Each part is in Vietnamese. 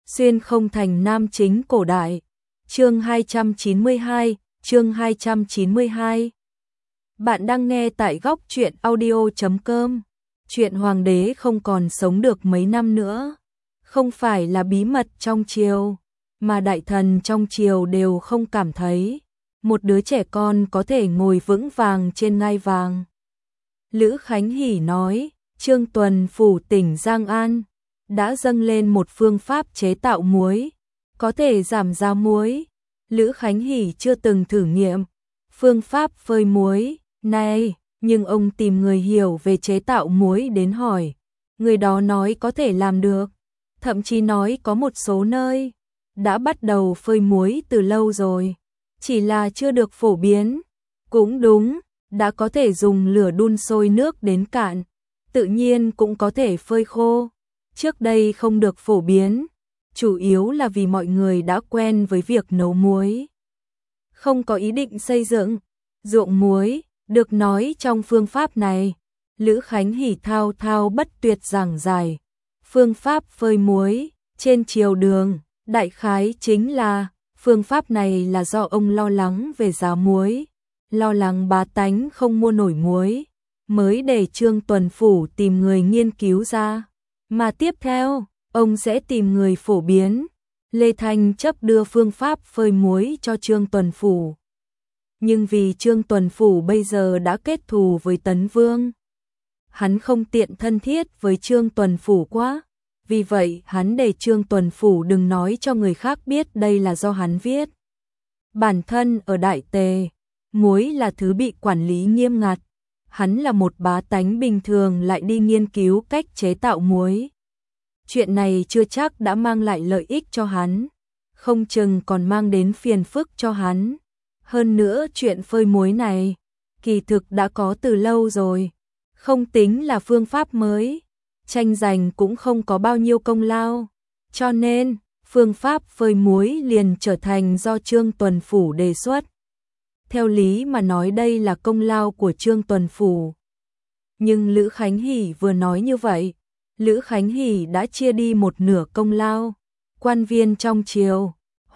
Xuyên không thành nam chính cổ đại. Chương 292, chương 292. Bạn đang nghe tại góc truyện audio.com. Chuyện hoàng đế không còn sống được mấy năm nữa. Không phải là bí mật trong triều, mà đại thần trong triều đều không cảm thấy một đứa trẻ con có thể ngồi vững vàng trên ngai vàng. Lữ Khánh Hỷ nói, Trương Tuần phủ tỉnh Giang An đã dâng lên một phương pháp chế tạo muối, có thể giảm giá muối. Lữ Khánh Hỷ chưa từng thử nghiệm phương pháp phơi muối này, nhưng ông tìm người hiểu về chế tạo muối đến hỏi. Người đó nói có thể làm được, thậm chí nói có một số nơi đã bắt đầu phơi muối từ lâu rồi, chỉ là chưa được phổ biến. Cũng đúng, đã có thể dùng lửa đun sôi nước đến cạn, tự nhiên cũng có thể phơi khô. Trước đây không được phổ biến, chủ yếu là vì mọi người đã quen với việc nấu muối, không có ý định xây dựng ruộng muối. Được nói trong phương pháp này, Lữ Khánh Hỷ thao thao bất tuyệt giảng giải phương pháp phơi muối trên triều đường. Đại khái chính là phương pháp này là do ông lo lắng về giá muối, lo lắng bá tánh không mua nổi muối, mới để Trương Tuần phủ tìm người nghiên cứu ra. Mà tiếp theo, ông sẽ tìm người phổ biến. Lê Thanh Chấp đưa phương pháp phơi muối cho Trương Tuần phủ. Nhưng vì Trương Tuần phủ bây giờ đã kết thù với Tấn Vương, hắn không tiện thân thiết với Trương Tuần phủ quá. Vì vậy hắn để Trương Tuần phủ đừng nói cho người khác biết đây là do hắn viết. Bản thân ở Đại Tề, muối là thứ bị quản lý nghiêm ngặt. Hắn là một bá tánh bình thường lại đi nghiên cứu cách chế tạo muối. Chuyện này chưa chắc đã mang lại lợi ích cho hắn, không chừng còn mang đến phiền phức cho hắn. Hơn nữa chuyện phơi muối này, kỳ thực đã có từ lâu rồi, không tính là phương pháp mới. Tranh giành cũng không có bao nhiêu công lao, cho nên phương pháp phơi muối liền trở thành do Trương Tuần phủ đề xuất. Theo lý mà nói đây là công lao của Trương Tuần phủ. Nhưng Lữ Khánh Hỷ vừa nói như vậy, Lữ Khánh Hỷ đã chia đi một nửa công lao. Quan viên trong triều,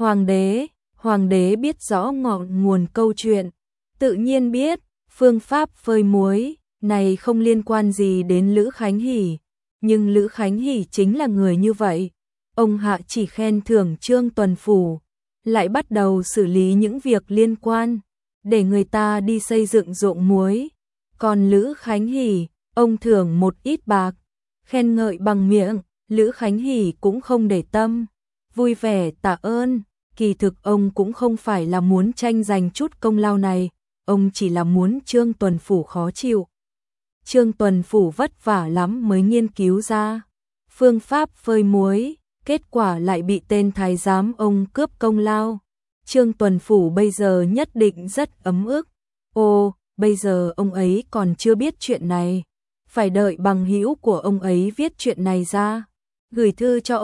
hoàng đế biết rõ ngọn nguồn câu chuyện, tự nhiên biết phương pháp phơi muối này không liên quan gì đến Lữ Khánh Hỷ. Nhưng Lữ Khánh Hỷ chính là người như vậy, ông hạ chỉ khen thưởng Trương Tuần phủ, lại bắt đầu xử lý những việc liên quan, để người ta đi xây dựng ruộng muối. Còn Lữ Khánh Hỷ, ông thưởng một ít bạc, khen ngợi bằng miệng, Lữ Khánh Hỷ cũng không để tâm, vui vẻ tạ ơn. Kỳ thực ông cũng không phải là muốn tranh giành chút công lao này, ông chỉ là muốn Trương Tuần phủ khó chịu. Trương Tuần phủ vất vả lắm mới nghiên cứu ra phương pháp phơi muối, kết quả lại bị tên thái giám ông cướp công lao. Trương Tuần phủ bây giờ nhất định rất ấm ức. Ồ, bây giờ ông ấy còn chưa biết chuyện này, phải đợi bằng hữu của ông ấy viết chuyện này ra, gửi thư cho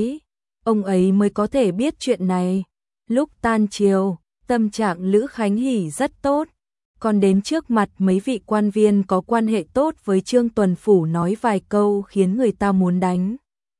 ông ấy mới có thể biết chuyện này. Lúc tan triều, tâm trạng Lữ Khánh Hỷ rất tốt, còn đến trước mặt mấy vị quan viên có quan hệ tốt với Trương Tuần phủ nói vài câu khiến người ta muốn đánh.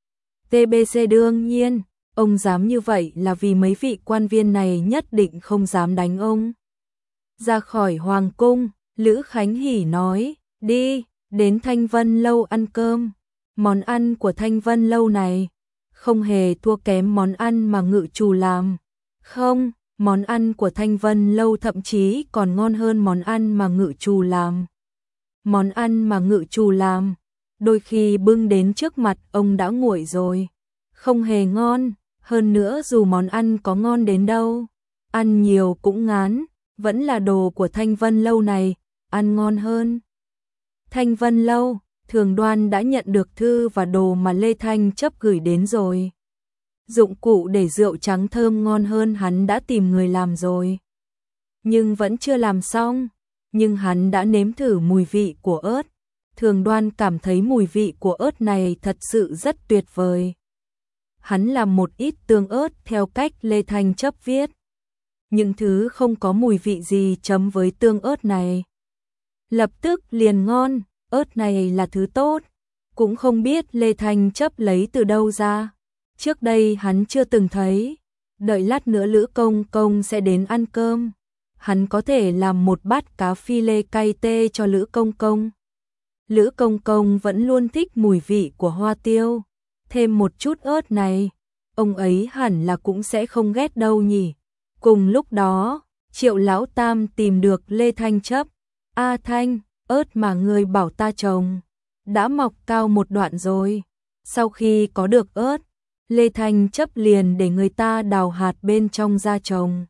TBC đương nhiên, ông dám như vậy là vì mấy vị quan viên này nhất định không dám đánh ông. Ra khỏi hoàng cung, Lữ Khánh Hỷ nói, đi, đến Thanh Vân Lâu ăn cơm. Món ăn của Thanh Vân Lâu này không hề thua kém món ăn mà Ngự Trù làm. Không, món ăn của Thanh Vân Lâu thậm chí còn ngon hơn món ăn mà Ngự Trù làm. Món ăn mà Ngự Trù làm, đôi khi bưng đến trước mặt ông đã nguội rồi, không hề ngon. Hơn nữa dù món ăn có ngon đến đâu, ăn nhiều cũng ngán, vẫn là đồ của Thanh Vân Lâu này, ăn ngon hơn. Thanh Vân Lâu, Thường Đoan đã nhận được thư và đồ mà Lê Thanh Chấp gửi đến rồi. Dụng cụ để rượu trắng thơm ngon hơn hắn đã tìm người làm rồi, nhưng vẫn chưa làm xong. Nhưng hắn đã nếm thử mùi vị của ớt. Thường Đoan cảm thấy mùi vị của ớt này thật sự rất tuyệt vời. Hắn làm một ít tương ớt theo cách Lê Thanh Chấp viết. Những thứ không có mùi vị gì chấm với tương ớt này, lập tức liền ngon. Ớt này là thứ tốt, cũng không biết Lê Thanh Chấp lấy từ đâu ra. Trước đây hắn chưa từng thấy, đợi lát nữa Lữ Công Công sẽ đến ăn cơm, hắn có thể làm một bát cá phi lê cay tê cho Lữ Công Công. Lữ Công Công vẫn luôn thích mùi vị của hoa tiêu, thêm một chút ớt này, ông ấy hẳn là cũng sẽ không ghét đâu nhỉ. Cùng lúc đó, Triệu Lão Tam tìm được Lê Thanh Chấp. A Thanh, ớt mà ngươi bảo ta trồng đã mọc cao một đoạn rồi. Sau khi có được ớt, Lê Thanh Chấp liền để người ta đào hạt bên trong ra trồng.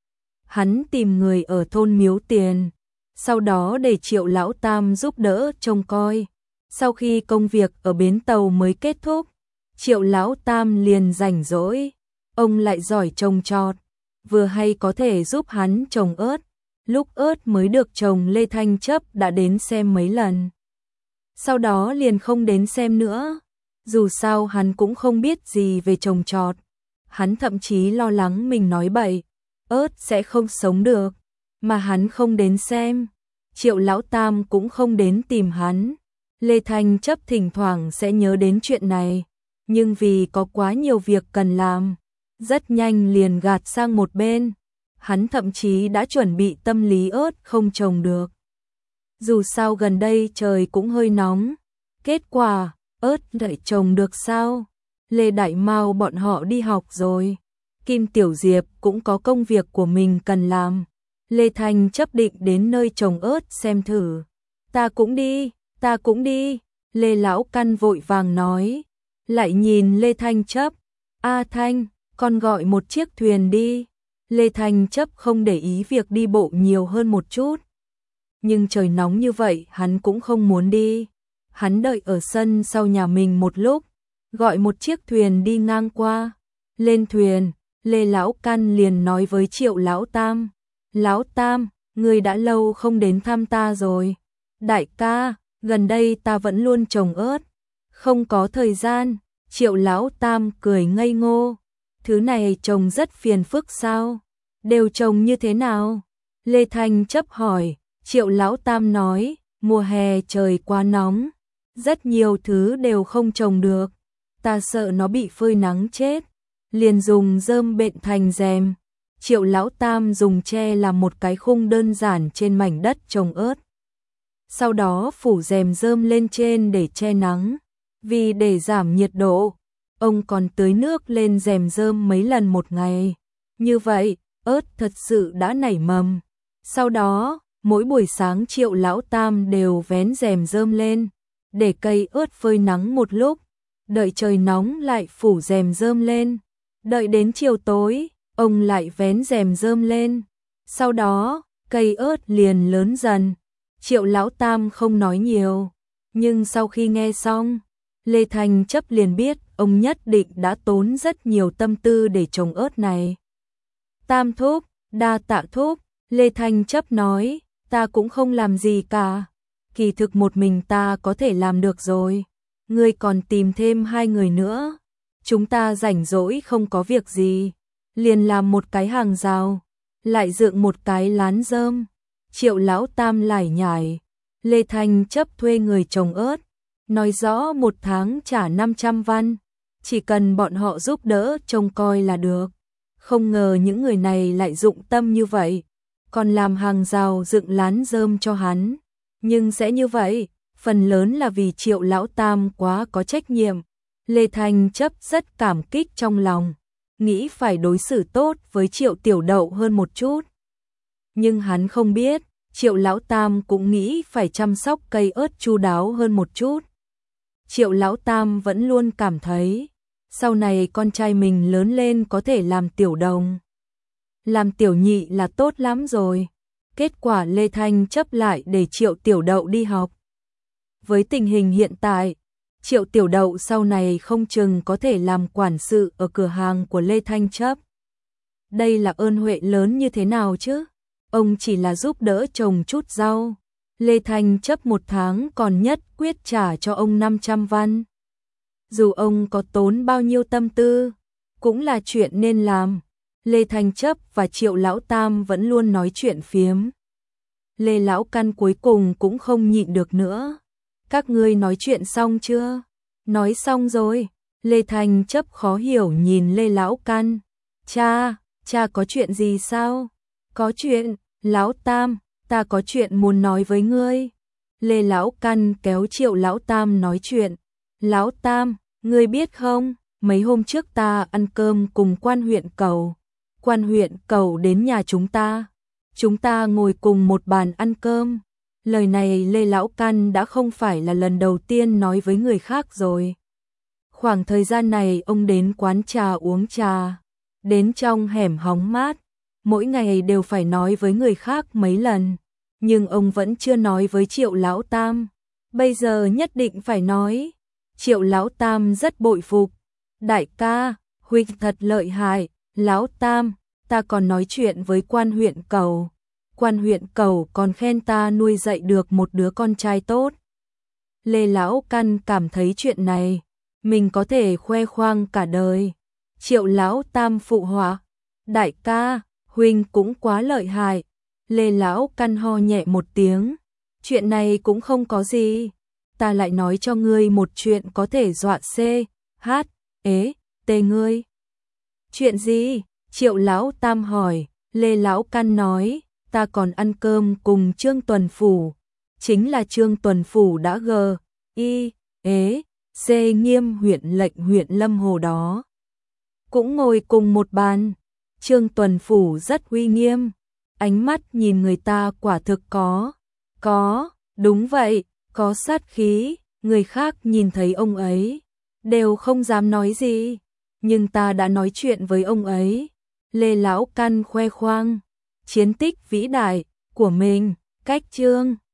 Hắn tìm người ở thôn Miếu Tiền, sau đó để Triệu Lão Tam giúp đỡ trông coi. Sau khi công việc ở bến tàu mới kết thúc, Triệu Lão Tam liền rảnh rỗi, ông lại giỏi trồng trọt, vừa hay có thể giúp hắn trồng ớt. Lúc ớt mới được trồng, Lê Thanh Chấp đã đến xem mấy lần. Sau đó liền không đến xem nữa, dù sao hắn cũng không biết gì về trồng trọt. Hắn thậm chí lo lắng mình nói bậy, ớt sẽ không sống được, mà hắn không đến xem. Triệu Lão Tam cũng không đến tìm hắn. Lê Thanh Chấp thỉnh thoảng sẽ nhớ đến chuyện này, nhưng vì có quá nhiều việc cần làm, rất nhanh liền gạt sang một bên. Hắn thậm chí đã chuẩn bị tâm lý ớt không trồng được. Dù sao gần đây trời cũng hơi nóng, kết quả ớt lại trồng được sao? Lê Đại Mao bọn họ đi học rồi, Kim Tiểu Diệp cũng có công việc của mình cần làm. Lê Thanh Chấp định đến nơi trồng ớt xem thử. Ta cũng đi, ta cũng đi. Lê Lão Căn vội vàng nói, lại nhìn Lê Thanh Chấp. A Thanh, con gọi một chiếc thuyền đi. Lê Thanh Chấp không để ý việc đi bộ nhiều hơn một chút. Nhưng trời nóng như vậy hắn cũng không muốn đi. Hắn đợi ở sân sau nhà mình một lúc, gọi một chiếc thuyền đi ngang qua. Lên thuyền, Lê Lão Căn liền nói với Triệu Lão Tam. Lão Tam, người đã lâu không đến thăm ta rồi. Đại ca, gần đây ta vẫn luôn trồng ớt, không có thời gian. Triệu Lão Tam cười ngây ngô. Thứ này trồng rất phiền phức sao? Đều trồng như thế nào? Lê Thanh Chấp hỏi. Triệu Lão Tam nói, mùa hè trời quá nóng, rất nhiều thứ đều không trồng được. Ta sợ nó bị phơi nắng chết, liền dùng rơm bện thành rèm. Triệu Lão Tam dùng tre làm một cái khung đơn giản trên mảnh đất trồng ớt. Sau đó phủ rèm rơm lên trên để che nắng. Vì để giảm nhiệt độ, ông còn tưới nước lên rèm rơm mấy lần một ngày. Như vậy, ớt thật sự đã nảy mầm. Sau đó, mỗi buổi sáng Triệu Lão Tam đều vén rèm rơm lên, để cây ớt phơi nắng một lúc, đợi trời nóng lại phủ rèm rơm lên. Đợi đến chiều tối, ông lại vén rèm rơm lên. Sau đó, cây ớt liền lớn dần. Triệu Lão Tam không nói nhiều, nhưng sau khi nghe xong, Lê Thanh Chấp liền biết ông nhất định đã tốn rất nhiều tâm tư để trồng ớt này. Tam thúc, đa tạ thúc. Lê Thanh Chấp nói, ta cũng không làm gì cả. Kỳ thực một mình ta có thể làm được rồi. Ngươi còn tìm thêm 2 người nữa. Chúng ta rảnh rỗi không có việc gì, liền làm một cái hàng rào, lại dựng một cái lán rơm. Triệu Lão Tam lải nhải. Lê Thanh Chấp thuê người trồng ớt, nói rõ 1 tháng trả 500 văn, chỉ cần bọn họ giúp đỡ trông coi là được. Không ngờ những người này lại dụng tâm như vậy, còn làm hàng rào dựng lán rơm cho hắn. Nhưng sẽ như vậy, phần lớn là vì Triệu Lão Tam quá có trách nhiệm. Lê Thanh Chấp rất cảm kích trong lòng, nghĩ phải đối xử tốt với Triệu Tiểu Đậu hơn một chút. Nhưng hắn không biết, Triệu Lão Tam cũng nghĩ phải chăm sóc cây ớt chu đáo hơn một chút. Triệu Lão Tam vẫn luôn cảm thấy, sau này con trai mình lớn lên có thể làm tiểu đồng, làm tiểu nhị là tốt lắm rồi. Kết quả Lê Thanh Chấp lại để Triệu Tiểu Đậu đi học. Với tình hình hiện tại, Triệu Tiểu Đậu sau này không chừng có thể làm quản sự ở cửa hàng của Lê Thanh Chấp. Đây là ơn huệ lớn như thế nào chứ? Ông chỉ là giúp đỡ trồng chút rau. Lê Thanh Chấp 1 tháng còn nhất quyết trả cho ông 500 văn. Dù ông có tốn bao nhiêu tâm tư, cũng là chuyện nên làm. Lê Thanh Chấp và Triệu Lão Tam vẫn luôn nói chuyện phiếm. Lê Lão Căn cuối cùng cũng không nhịn được nữa. Các ngươi nói chuyện xong chưa? Nói xong rồi. Lê Thanh chấp khó hiểu nhìn Lê Lão Căn. Cha có chuyện gì sao? Có chuyện, Lão Tam, ta có chuyện muốn nói với ngươi. Lê Lão Căn kéo Triệu Lão Tam nói chuyện. Lão Tam, ngươi biết không, mấy hôm trước ta ăn cơm cùng quan huyện Cầu. Quan huyện Cầu đến nhà chúng ta ngồi cùng một bàn ăn cơm. Lời này Lê Lão Căn đã không phải là lần đầu tiên nói với người khác rồi. Khoảng thời gian này ông đến quán trà uống trà, đến trong hẻm hóng mát, mỗi ngày đều phải nói với người khác mấy lần, nhưng ông vẫn chưa nói với Triệu Lão Tam. Bây giờ nhất định phải nói. Triệu Lão Tam rất bội phục. Đại ca, huynh thật lợi hại. Lão Tam, ta còn nói chuyện với quan huyện Cầu. Quan huyện Cầu còn khen ta nuôi dạy được một đứa con trai tốt. Lê Lão Căn cảm thấy chuyện này mình có thể khoe khoang cả đời. Triệu Lão Tam phụ họa. Đại ca, huynh cũng quá lợi hại. Lê Lão Căn ho nhẹ một tiếng. Chuyện này cũng không có gì. Ta lại nói cho ngươi một chuyện có thể dọa tê ngươi. Chuyện gì? Triệu Lão Tam hỏi. Lê Lão Căn nói, ta còn ăn cơm cùng Trương Tuần Phủ. Chính là Trương Tuần Phủ đã nghiêm huyện lệnh huyện Lâm Hồ đó. Cũng ngồi cùng một bàn. Trương Tuần Phủ rất uy nghiêm. Ánh mắt nhìn người ta quả thực có, đúng vậy, có sát khí. Người khác nhìn thấy ông ấy đều không dám nói gì, nhưng ta đã nói chuyện với ông ấy. Lê Lão Căn khoe khoang chiến tích vĩ đại của mình, cách Trương